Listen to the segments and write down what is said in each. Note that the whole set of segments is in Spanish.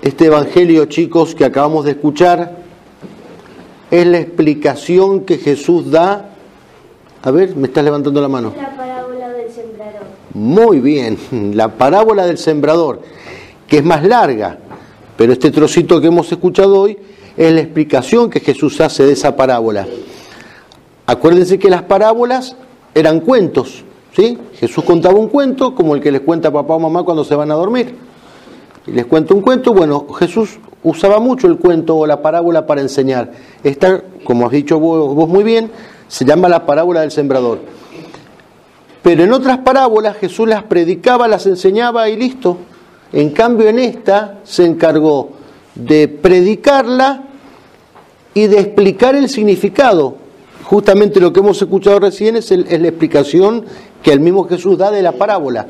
Este evangelio, chicos, que acabamos de escuchar, es la explicación que Jesús da. A ver, me estás levantando la mano. La parábola del sembrador. Muy bien, la parábola del sembrador, que es más larga, pero este trocito que hemos escuchado hoy es la explicación que Jesús hace de esa parábola. Acuérdense que las parábolas eran cuentos, ¿sí? Jesús contaba un cuento como el que les cuenta papá o mamá cuando se van a dormir. Y les cuento un cuento. Bueno, Jesús usaba mucho el cuento o la parábola para enseñar. Esta, como has dicho vos muy bien, se llama la parábola del sembrador. Pero en otras parábolas Jesús las predicaba, las enseñaba y listo. En cambio en esta se encargó de predicarla y de explicar el significado. Justamente lo que hemos escuchado recién es la explicación que el mismo Jesús da de la parábola.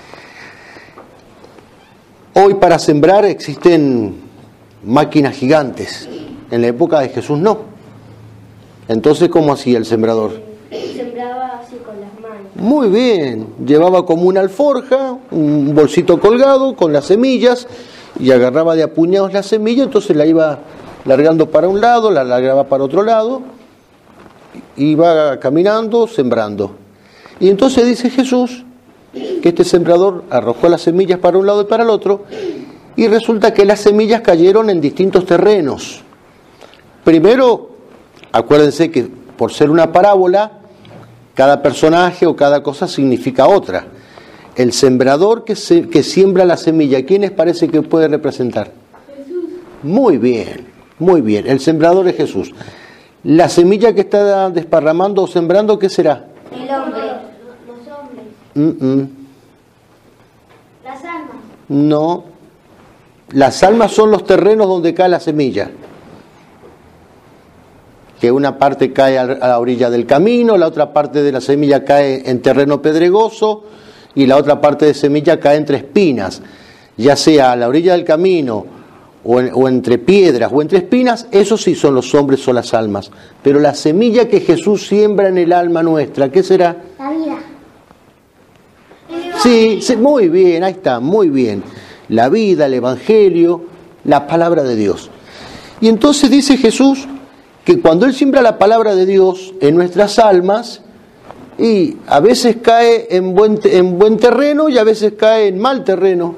Hoy para sembrar existen máquinas gigantes. En la época de Jesús no. Entonces, ¿cómo hacía el sembrador? Sembraba así con las manos. Muy bien. Llevaba como una alforja, un bolsito colgado con las semillas y agarraba de a puñados la semilla, entonces la iba largando para un lado, la largaba para otro lado, iba caminando, sembrando. Y entonces dice Jesús que este sembrador arrojó las semillas para un lado y para el otro, y resulta que las semillas cayeron en distintos terrenos. Primero, acuérdense que por ser una parábola, cada personaje o cada cosa significa otra. El sembrador que siembra la semilla, ¿quién les parece que puede representar? Jesús. Muy bien, muy bien. El sembrador es Jesús. La semilla que está desparramando o sembrando, ¿qué será? El hombre. Los hombres. Las almas. No. Las almas son los terrenos donde cae la semilla. Que una parte cae a la orilla del camino, la otra parte de la semilla cae en terreno pedregoso y la otra parte de semilla cae entre espinas. Ya sea a la orilla del camino o entre piedras o entre espinas, esos sí son los hombres o las almas. Pero la semilla que Jesús siembra en el alma nuestra, ¿qué será? La vida. Sí, muy bien, ahí está, muy bien. La vida, el Evangelio, la palabra de Dios. Y entonces dice Jesús que cuando Él siembra la palabra de Dios en nuestras almas, y a veces cae en buen terreno y a veces cae en mal terreno.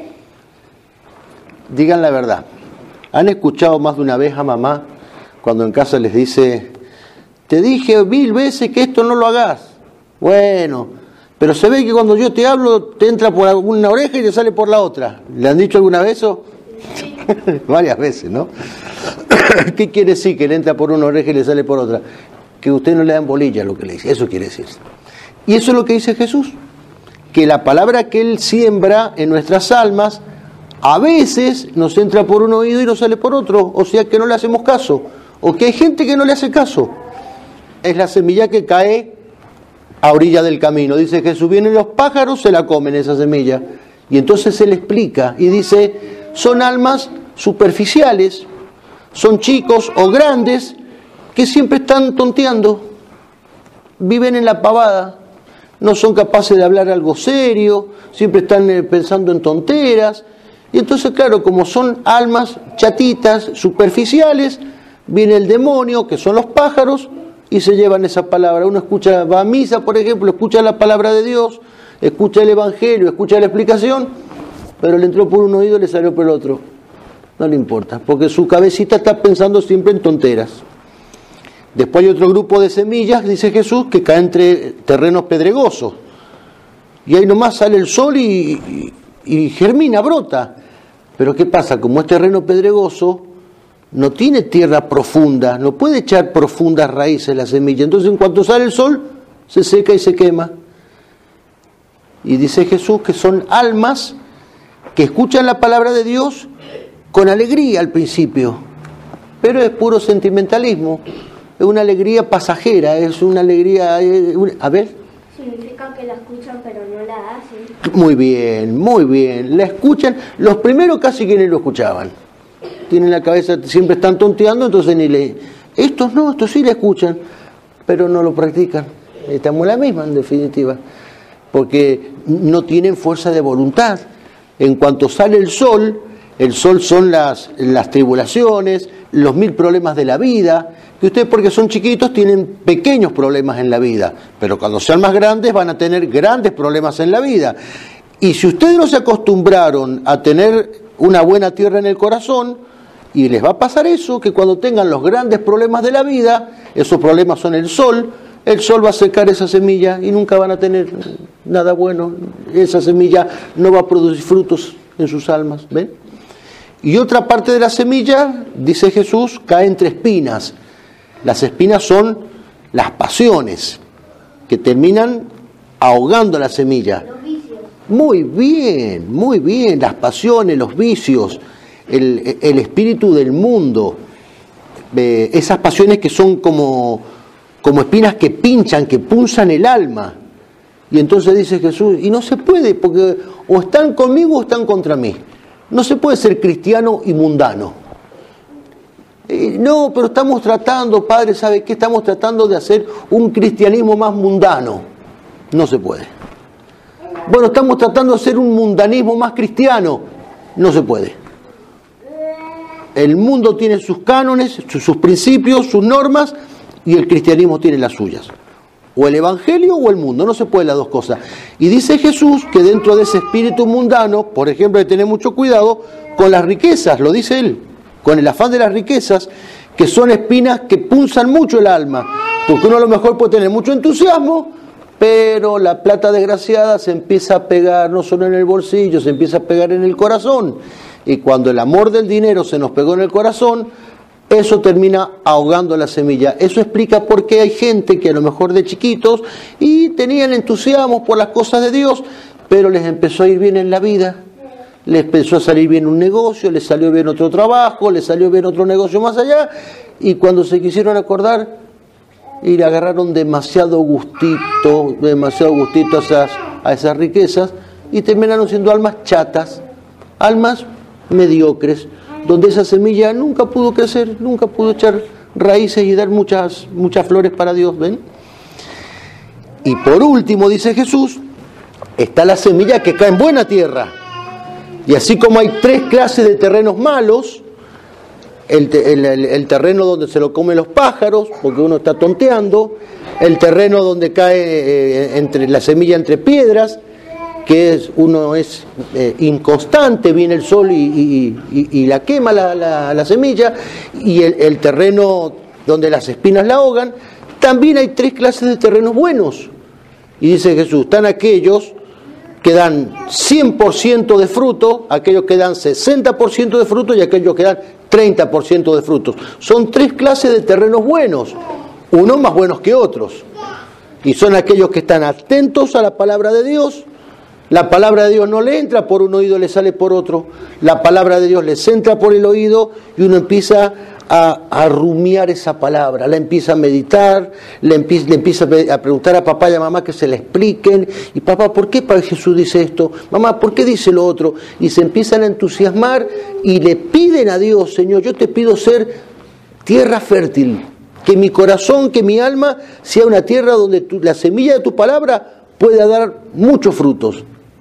Digan la verdad. ¿Han escuchado más de una vez a mamá cuando en casa les dice: te dije 1000 veces que esto no lo hagas? Bueno, pero se ve que cuando yo te hablo te entra por una oreja y te sale por la otra. ¿Le han dicho alguna vez eso? Sí. Varias veces, ¿no? ¿Qué quiere decir que le entra por una oreja y le sale por otra? Que usted no le dan bolilla lo que le dice. Eso quiere decir. Y eso es lo que dice Jesús. Que la palabra que Él siembra en nuestras almas a veces nos entra por un oído y nos sale por otro. O sea que no le hacemos caso. O que hay gente que no le hace caso. Es la semilla que cae a orilla del camino. Dice Jesús, vienen los pájaros, se la comen esa semilla. Y entonces Él explica y dice, son almas superficiales, son chicos o grandes que siempre están tonteando, viven en la pavada, no son capaces de hablar algo serio, siempre están pensando en tonteras. Y entonces, claro, como son almas chatitas, superficiales, viene el demonio, que son los pájaros, y se llevan esa palabra. Uno escucha, va a misa, por ejemplo, escucha la palabra de Dios, escucha el Evangelio, escucha la explicación, pero le entró por un oído y le salió por el otro. No le importa, porque su cabecita está pensando siempre en tonteras. Después hay otro grupo de semillas, dice Jesús, que cae entre terrenos pedregosos. Y ahí nomás sale el sol y germina, brota. Pero ¿qué pasa? Como es terreno pedregoso, no tiene tierra profunda, no puede echar profundas raíces la semilla. Entonces, en cuanto sale el sol, se seca y se quema. Y dice Jesús que son almas que escuchan la palabra de Dios con alegría al principio, pero es puro sentimentalismo, es una alegría pasajera, es una alegría... A ver. Significa que la escuchan pero no la hacen. Muy bien, la escuchan. Los primeros casi que ni lo escuchaban. Tienen la cabeza, siempre están tonteando, entonces ni le... Estos no, estos sí la escuchan, pero no lo practican. Estamos en la misma, en definitiva, porque no tienen fuerza de voluntad. En cuanto sale el sol, El sol son las tribulaciones, los 1000 problemas de la vida, que ustedes porque son chiquitos tienen pequeños problemas en la vida, pero cuando sean más grandes van a tener grandes problemas en la vida. Y si ustedes no se acostumbraron a tener una buena tierra en el corazón, y les va a pasar eso, que cuando tengan los grandes problemas de la vida, esos problemas son el sol va a secar esa semilla y nunca van a tener nada bueno. Esa semilla no va a producir frutos en sus almas, ¿ven? Y otra parte de la semilla, dice Jesús, cae entre espinas. Las espinas son las pasiones, que terminan ahogando la semilla. Los vicios. Muy bien, las pasiones, los vicios, el espíritu del mundo, esas pasiones que son como espinas que pinchan, que punzan el alma. Y entonces dice Jesús, y no se puede, porque o están conmigo o están contra mí. No se puede ser cristiano y mundano. No, pero estamos tratando, Padre, ¿sabe qué? Estamos tratando de hacer un cristianismo más mundano. No se puede. Bueno, estamos tratando de hacer un mundanismo más cristiano. No se puede. El mundo tiene sus cánones, sus principios, sus normas, y el cristianismo tiene las suyas. O el evangelio o el mundo, no se puede las dos cosas. Y dice Jesús que dentro de ese espíritu mundano, por ejemplo, hay que tener mucho cuidado con las riquezas, lo dice él, con el afán de las riquezas, que son espinas que punzan mucho el alma, porque uno a lo mejor puede tener mucho entusiasmo, pero la plata desgraciada se empieza a pegar no solo en el bolsillo, se empieza a pegar en el corazón. Y cuando el amor del dinero se nos pegó en el corazón, eso termina ahogando la semilla. Eso explica por qué hay gente que a lo mejor de chiquitos y tenían entusiasmo por las cosas de Dios, pero les empezó a ir bien en la vida, les empezó a salir bien un negocio, les salió bien otro trabajo, les salió bien otro negocio más allá, y cuando se quisieron acordar, y le agarraron demasiado gustito a esas riquezas, y terminaron siendo almas chatas, almas mediocres, donde esa semilla nunca pudo crecer, nunca pudo echar raíces y dar muchas flores para Dios, ¿ven? Y por último, dice Jesús, está la semilla que cae en buena tierra. Y así como hay 3 clases de terrenos malos, el terreno donde se lo comen los pájaros, porque uno está tonteando, el terreno donde cae entre la semilla entre piedras, que uno es inconstante, viene el sol y la quema la semilla, y el terreno donde las espinas la ahogan. También hay 3 clases de terrenos buenos. Y dice Jesús, están aquellos que dan 100% de fruto, aquellos que dan 60% de fruto y aquellos que dan 30% de frutos. Son 3 clases de terrenos buenos, unos más buenos que otros. Y son aquellos que están atentos a la palabra de Dios. La palabra de Dios no le entra por un oído, le sale por otro. La palabra de Dios les entra por el oído y uno empieza a rumiar esa palabra, la empieza a meditar, le empieza a preguntar a papá y a mamá que se le expliquen. Y papá, ¿por qué Jesús dice esto? Mamá, ¿por qué dice lo otro? Y se empiezan a entusiasmar y le piden a Dios, Señor, yo te pido ser tierra fértil, que mi corazón, que mi alma sea una tierra donde la semilla de tu palabra pueda dar muchos frutos.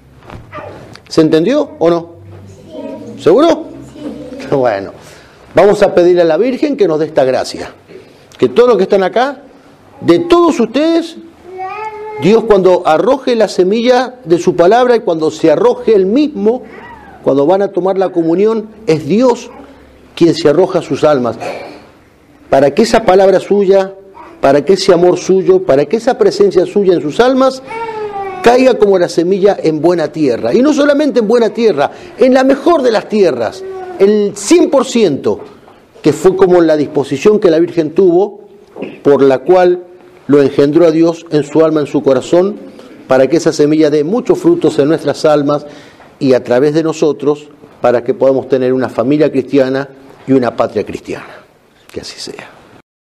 ¿Se entendió o no? Sí. ¿Seguro? Sí. Bueno, vamos a pedirle a la Virgen que nos dé esta gracia. Que todos los que están acá, de todos ustedes, Dios cuando arroje la semilla de su palabra y cuando se arroje Él mismo, cuando van a tomar la comunión, es Dios quien se arroja a sus almas. Para que esa palabra suya, para que ese amor suyo, para que esa presencia suya en sus almas caiga como la semilla en buena tierra. Y no solamente en buena tierra, en la mejor de las tierras, el 100%, que fue como la disposición que la Virgen tuvo, por la cual lo engendró a Dios en su alma, en su corazón, para que esa semilla dé muchos frutos en nuestras almas y a través de nosotros, para que podamos tener una familia cristiana y una patria cristiana. Que así sea.